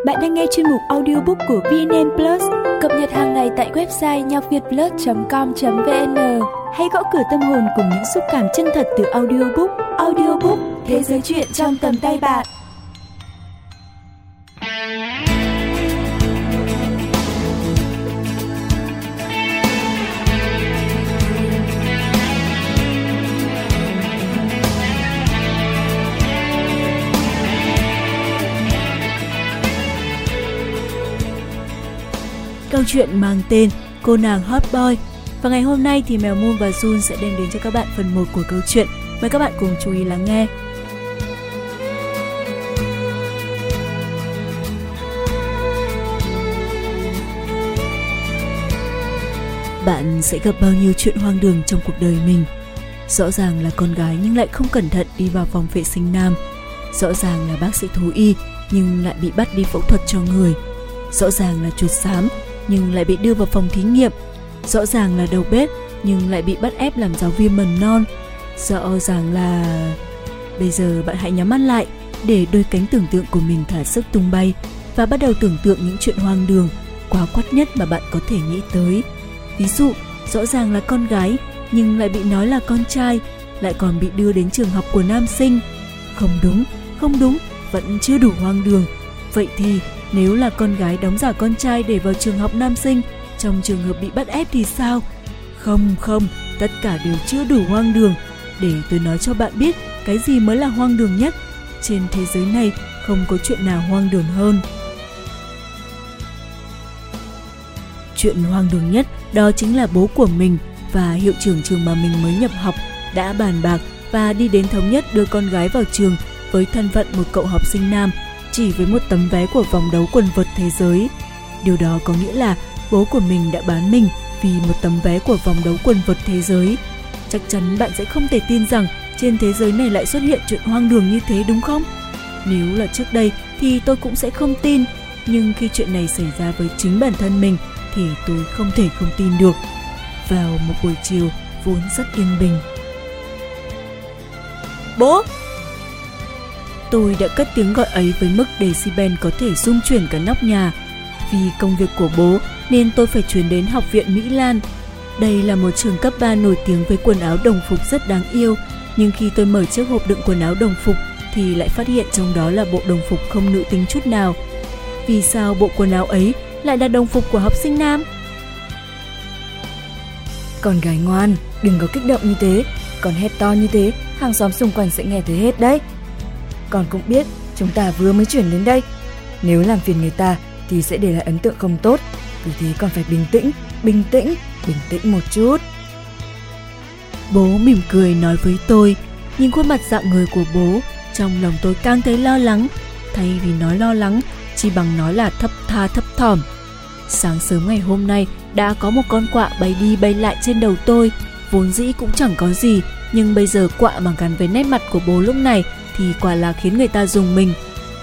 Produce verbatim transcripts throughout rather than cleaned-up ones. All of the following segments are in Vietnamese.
Bạn đang nghe chuyên mục audiobook của vê en en Plus, cập nhật hàng ngày tại website nhacvietplus chấm com chấm vn. Hãy gõ cửa tâm hồn cùng những xúc cảm chân thật từ audiobook. Audiobook, thế giới truyện trong tầm tay bạn. Câu chuyện mang tên Cô nàng Hot Boy. Và ngày hôm nay thì Mèo Moon và Jun sẽ đem đến cho các bạn phần một của câu chuyện. Mời các bạn cùng chú ý lắng nghe. Bạn sẽ gặp bao nhiêu chuyện hoang đường trong cuộc đời mình. Rõ ràng là con gái nhưng lại không cẩn thận đi vào phòng vệ sinh nam. Rõ ràng là bác sĩ thú y nhưng lại bị bắt đi phẫu thuật cho người. Rõ ràng là chuột xám nhưng lại bị đưa vào phòng thí nghiệm. Rõ ràng là đầu bếp nhưng lại bị bắt ép làm giáo viên mầm non. Rõ ràng là... Bây giờ bạn hãy nhắm mắt lại để đôi cánh tưởng tượng của mình thả sức tung bay và bắt đầu tưởng tượng những chuyện hoang đường, quá quắt nhất mà bạn có thể nghĩ tới. Ví dụ, rõ ràng là con gái nhưng lại bị nói là con trai, lại còn bị đưa đến trường học của nam sinh. Không đúng, không đúng, vẫn chưa đủ hoang đường. Vậy thì nếu là con gái đóng giả con trai để vào trường học nam sinh, trong trường hợp bị bắt ép thì sao? Không không, tất cả đều chưa đủ hoang đường. Để tôi nói cho bạn biết cái gì mới là hoang đường nhất. Trên thế giới này không có chuyện nào hoang đường hơn. Chuyện hoang đường nhất đó chính là bố của mình và hiệu trưởng trường mà mình mới nhập học đã bàn bạc và đi đến thống nhất đưa con gái vào trường với thân phận một cậu học sinh nam, chỉ với một tấm vé của vòng đấu quần vợt thế giới. Điều đó có nghĩa là bố của mình đã bán mình vì một tấm vé của vòng đấu quần vợt thế giới. Chắc chắn bạn sẽ không thể tin rằng trên thế giới này lại xuất hiện chuyện hoang đường như thế, đúng không? Nếu là trước đây thì tôi cũng sẽ không tin, nhưng khi chuyện này xảy ra với chính bản thân mình thì tôi không thể không tin được. Vào một buổi chiều vốn rất yên bình. Bố! Tôi đã cất tiếng gọi ấy với mức decibel có thể rung chuyển cả nóc nhà. Vì công việc của bố nên tôi phải chuyển đến Học viện Mỹ Lan. Đây là một trường cấp ba nổi tiếng với quần áo đồng phục rất đáng yêu. Nhưng khi tôi mở chiếc hộp đựng quần áo đồng phục thì lại phát hiện trong đó là bộ đồng phục không nữ tính chút nào. Vì sao bộ quần áo ấy lại là đồng phục của học sinh nam? Con gái ngoan, đừng có kích động như thế. Con hét to như thế, hàng xóm xung quanh sẽ nghe thấy hết đấy. Con cũng biết chúng ta vừa mới chuyển đến đây. Nếu làm phiền người ta thì sẽ để lại ấn tượng không tốt. Vì thế con phải bình tĩnh, bình tĩnh, bình tĩnh một chút. Bố mỉm cười nói với tôi. Nhìn khuôn mặt dạng người của bố, trong lòng tôi càng thấy lo lắng. Thay vì nói lo lắng, chỉ bằng nói là thấp tha thấp thỏm. Sáng sớm ngày hôm nay đã có một con quạ bay đi bay lại trên đầu tôi. Vốn dĩ cũng chẳng có gì, nhưng bây giờ quạ mà gắn với nét mặt của bố lúc này thì quả là khiến người ta rùng mình.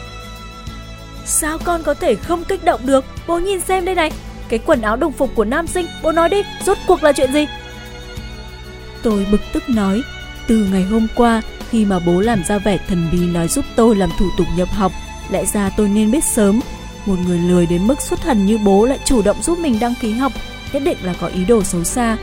Sao con có thể không kích động được? Bố nhìn xem đây này, cái quần áo đồng phục của nam sinh, bố nói đi, rốt cuộc là chuyện gì? Tôi bực tức nói, từ ngày hôm qua khi mà bố làm ra vẻ thần bí nói giúp tôi làm thủ tục nhập học, lẽ ra tôi nên biết sớm. Một người lười đến mức xuất thần như bố lại chủ động giúp mình đăng ký học, nhất định là có ý đồ xấu xa.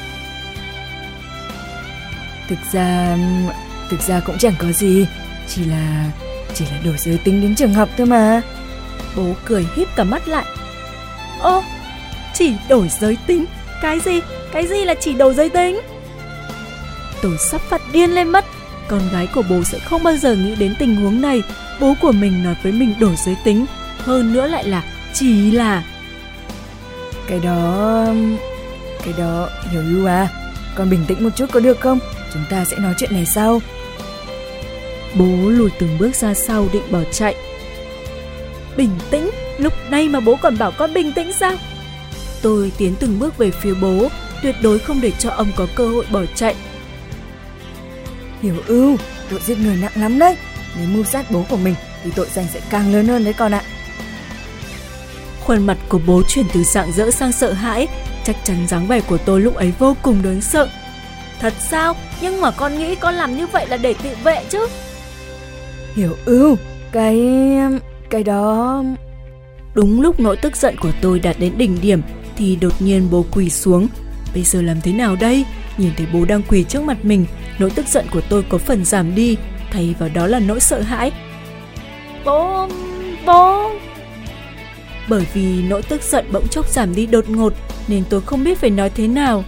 Thực ra... Thực ra cũng chẳng có gì. Chỉ là... Chỉ là đổi giới tính đến trường học thôi mà. Bố cười híp cả mắt lại. Ô, chỉ đổi giới tính? Cái gì? Cái gì là chỉ đổi giới tính? Tôi sắp phát điên lên mất. Con gái của bố sẽ không bao giờ nghĩ đến tình huống này. Bố của mình nói với mình đổi giới tính, hơn nữa lại là chỉ là... Cái đó... Cái đó... Hiểu Yu à, con bình tĩnh một chút có được không? Chúng ta sẽ nói chuyện này sau. Bố lùi từng bước ra sau định bỏ chạy. Bình tĩnh? Lúc này mà bố còn bảo con bình tĩnh sao? Tôi tiến từng bước về phía bố, tuyệt đối không để cho ông có cơ hội bỏ chạy. Hiểu Ưu, tội giết người nặng lắm đấy. Nếu mưu sát bố của mình thì tội danh sẽ càng lớn hơn đấy con ạ. Khuôn mặt của bố chuyển từ rạng rỡ sang sợ hãi. Chắc chắn dáng vẻ của tôi lúc ấy vô cùng đáng sợ. Thật sao? Nhưng mà con nghĩ con làm như vậy là để tự vệ chứ. Hiểu Ưu, cái... Cái đó... Đúng lúc nỗi tức giận của tôi đạt đến đỉnh điểm thì đột nhiên bố quỳ xuống. Bây giờ làm thế nào đây? Nhìn thấy bố đang quỳ trước mặt mình, nỗi tức giận của tôi có phần giảm đi, thay vào đó là nỗi sợ hãi. Bố, bố. Bởi vì nỗi tức giận bỗng chốc giảm đi đột ngột nên tôi không biết phải nói thế nào.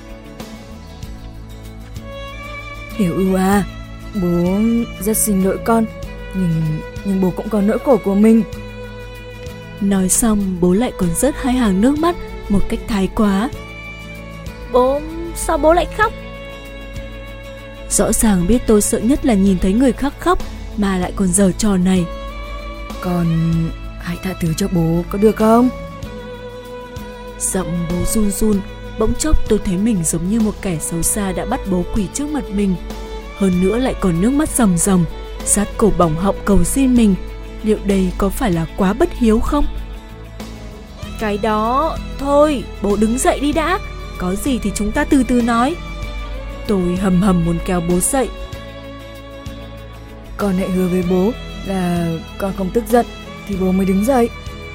Hiểu ưu à, bố rất xin lỗi con, nhưng nhưng bố cũng có nỗi khổ của mình. Nói xong bố lại còn rớt hai hàng nước mắt một cách thái quá. Bố, sao bố lại khóc? Rõ ràng biết tôi sợ nhất là nhìn thấy người khác khóc mà lại còn giở trò này. Con hãy tha thứ cho bố có được không? Giọng bố run run, bỗng chốc tôi thấy mình giống như một kẻ xấu xa đã bắt bố quỳ trước mặt mình. Hơn nữa lại còn nước mắt ròng ròng, sát cổ bỏng họng cầu xin mình. Liệu đây có phải là quá bất hiếu không? Cái đó, thôi, bố đứng dậy đi đã. Có gì thì chúng ta từ từ nói. Tôi hầm hầm muốn kéo bố dậy. Con hãy hứa với bố là con không tức giận thì bố mới đứng dậy.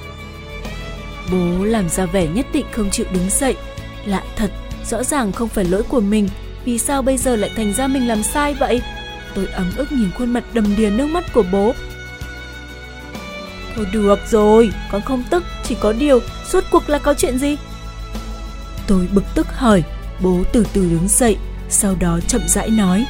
Bố làm ra vẻ nhất định không chịu đứng dậy. Lạ thật, rõ ràng không phải lỗi của mình, vì sao bây giờ lại thành ra mình làm sai vậy? Tôi ấm ức nhìn khuôn mặt đầm đìa nước mắt của bố. Thôi được rồi, con không tức, chỉ có điều, suốt cuộc là có chuyện gì? Tôi bực tức hỏi, bố từ từ đứng dậy, sau đó chậm rãi nói.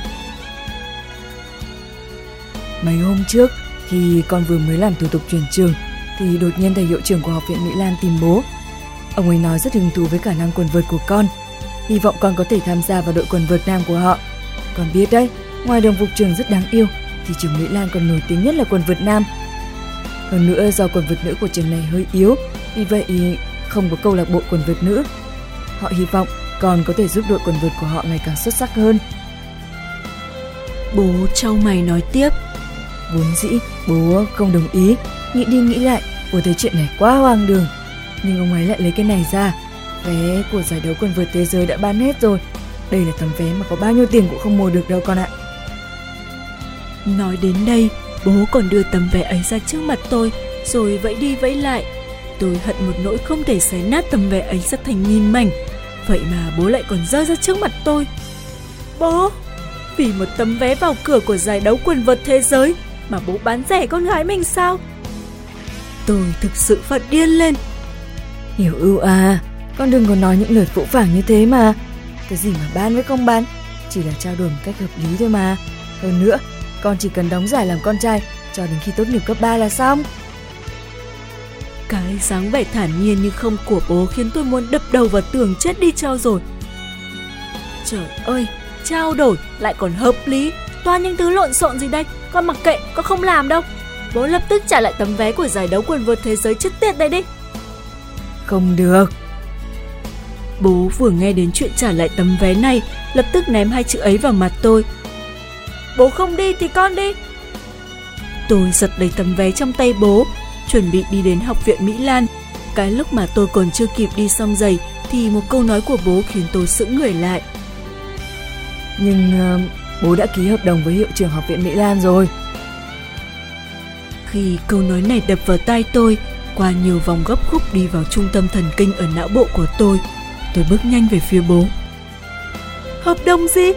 Mấy hôm trước, khi con vừa mới làm thủ tục chuyển trường, thì đột nhiên thầy hiệu trưởng của Học viện Mỹ Lan tìm bố. Ông ấy nói rất hứng thú với khả năng quần vợt của con, hy vọng con có thể tham gia vào đội quần vợt nam của họ. Con biết đấy, ngoài đồng phục trường rất đáng yêu, thì trường Mỹ Lan còn nổi tiếng nhất là quần vợt nam. Hơn nữa do quần vợt nữ của trường này hơi yếu, vì vậy không có câu lạc bộ quần vợt nữ. Họ hy vọng con có thể giúp đội quần vợt của họ ngày càng xuất sắc hơn. Bố trao mày nói tiếp. Vốn dĩ bố không đồng ý, nghĩ đi nghĩ lại, bố thấy chuyện này quá hoang đường. Nhưng ông ấy lại lấy cái này ra. Vé của giải đấu quần vợt thế giới đã bán hết rồi. Đây là tấm vé mà có bao nhiêu tiền cũng không mua được đâu con ạ. Nói đến đây, bố còn đưa tấm vé ấy ra trước mặt tôi, rồi vẫy đi vẫy lại. Tôi hận một nỗi không thể xé nát tấm vé ấy ra thành nghìn mảnh. Vậy mà bố lại còn giơ ra trước mặt tôi. Bố, vì một tấm vé vào cửa của giải đấu quần vợt thế giới mà bố bán rẻ con gái mình sao? Tôi thực sự phát điên lên. Hiểu ưu à, con đừng có nói những lời phũ phàng như thế mà. Cái gì mà bán với không bán, chỉ là trao đổi một cách hợp lý thôi mà. Hơn nữa, con chỉ cần đóng giải làm con trai cho đến khi tốt nghiệp cấp ba là xong. Cái dáng vẻ thản nhiên như không của bố khiến tôi muốn đập đầu vào tường chết đi cho rồi. Trời ơi, trao đổi lại còn hợp lý, toàn những thứ lộn xộn gì đây? Con mặc kệ, con không làm đâu. Bố lập tức trả lại tấm vé của giải đấu quần vợt thế giới trước tiết đây đi. Không được. Bố vừa nghe đến chuyện trả lại tấm vé này, lập tức ném hai chữ ấy vào mặt tôi. Bố không đi thì con đi. Tôi giật lấy tấm vé trong tay bố, chuẩn bị đi đến Học viện Mỹ Lan. Cái lúc mà tôi còn chưa kịp đi xong giày thì một câu nói của bố khiến tôi sững người lại. Nhưng uh, bố đã ký hợp đồng với hiệu trưởng Học viện Mỹ Lan rồi. Khi câu nói này đập vào tai tôi, qua nhiều vòng gấp khúc đi vào trung tâm thần kinh ở não bộ của tôi, tôi bước nhanh về phía bố. Hợp đồng gì?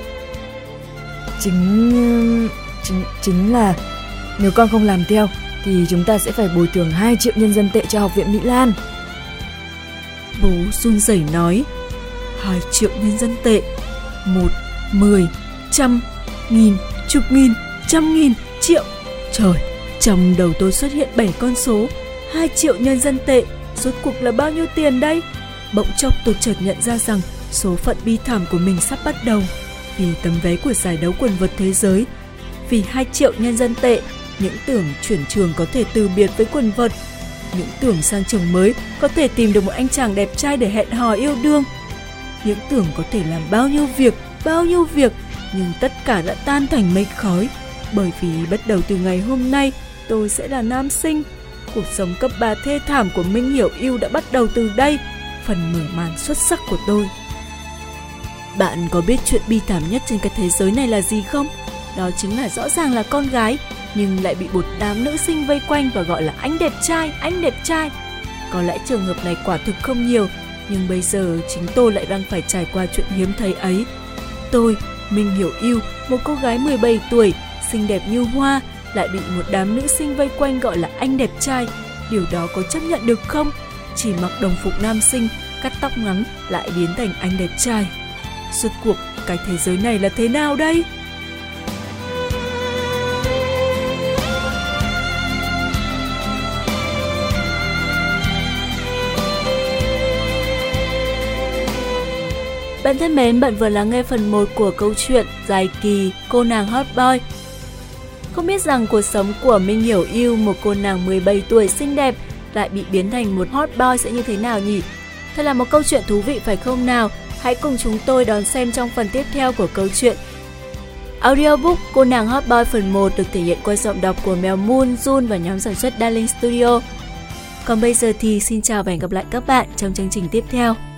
Chính... chính, chính là nếu con không làm theo thì chúng ta sẽ phải bồi thường hai triệu nhân dân tệ cho Học viện Mỹ Lan. Bố run rẩy nói. Hai triệu nhân dân tệ. Một, mười, trăm, nghìn, chục nghìn, trăm nghìn, triệu. Trời, trong đầu tôi xuất hiện bảy con số. Hai triệu nhân dân tệ, rốt cuộc là bao nhiêu tiền đây? Bỗng chốc tôi chợt nhận ra rằng số phận bi thảm của mình sắp bắt đầu. Vì tấm vé của giải đấu quần vợt thế giới, vì hai triệu nhân dân tệ, những tưởng chuyển trường có thể từ biệt với quần vợt, những tưởng sang trường mới có thể tìm được một anh chàng đẹp trai để hẹn hò yêu đương, những tưởng có thể làm bao nhiêu việc, bao nhiêu việc, nhưng tất cả đã tan thành mây khói, bởi vì bắt đầu từ ngày hôm nay tôi sẽ là nam sinh. Cuộc sống cấp ba thê thảm của Minh Hiểu Yêu đã bắt đầu từ đây, phần mở màn xuất sắc của tôi. Bạn có biết chuyện bi thảm nhất trên cái thế giới này là gì không? Đó chính là rõ ràng là con gái, nhưng lại bị một đám nữ sinh vây quanh và gọi là anh đẹp trai, anh đẹp trai. Có lẽ trường hợp này quả thực không nhiều, nhưng bây giờ chính tôi lại đang phải trải qua chuyện hiếm thấy ấy. Tôi, Minh Hiểu Yêu, một cô gái mười bảy tuổi, xinh đẹp như hoa, lại bị một đám nữ sinh vây quanh gọi là anh đẹp trai. Điều đó có chấp nhận được không? Chỉ mặc đồng phục nam sinh, cắt tóc ngắn lại biến thành anh đẹp trai. Rốt cuộc, cái thế giới này là thế nào đây? Bạn thân mến, bạn vừa lắng nghe phần một của câu chuyện dài kỳ Cô nàng hot boy. Không biết rằng cuộc sống của Minh Hiểu Yêu, một cô nàng mười bảy tuổi xinh đẹp, lại bị biến thành một hot boy sẽ như thế nào nhỉ? Thật là một câu chuyện thú vị phải không nào? Hãy cùng chúng tôi đón xem trong phần tiếp theo của câu chuyện. Audiobook Cô nàng hot boy phần một được thể hiện qua giọng đọc của Mèo Moon, Jun và nhóm sản xuất Darling Studio. Còn bây giờ thì xin chào và hẹn gặp lại các bạn trong chương trình tiếp theo.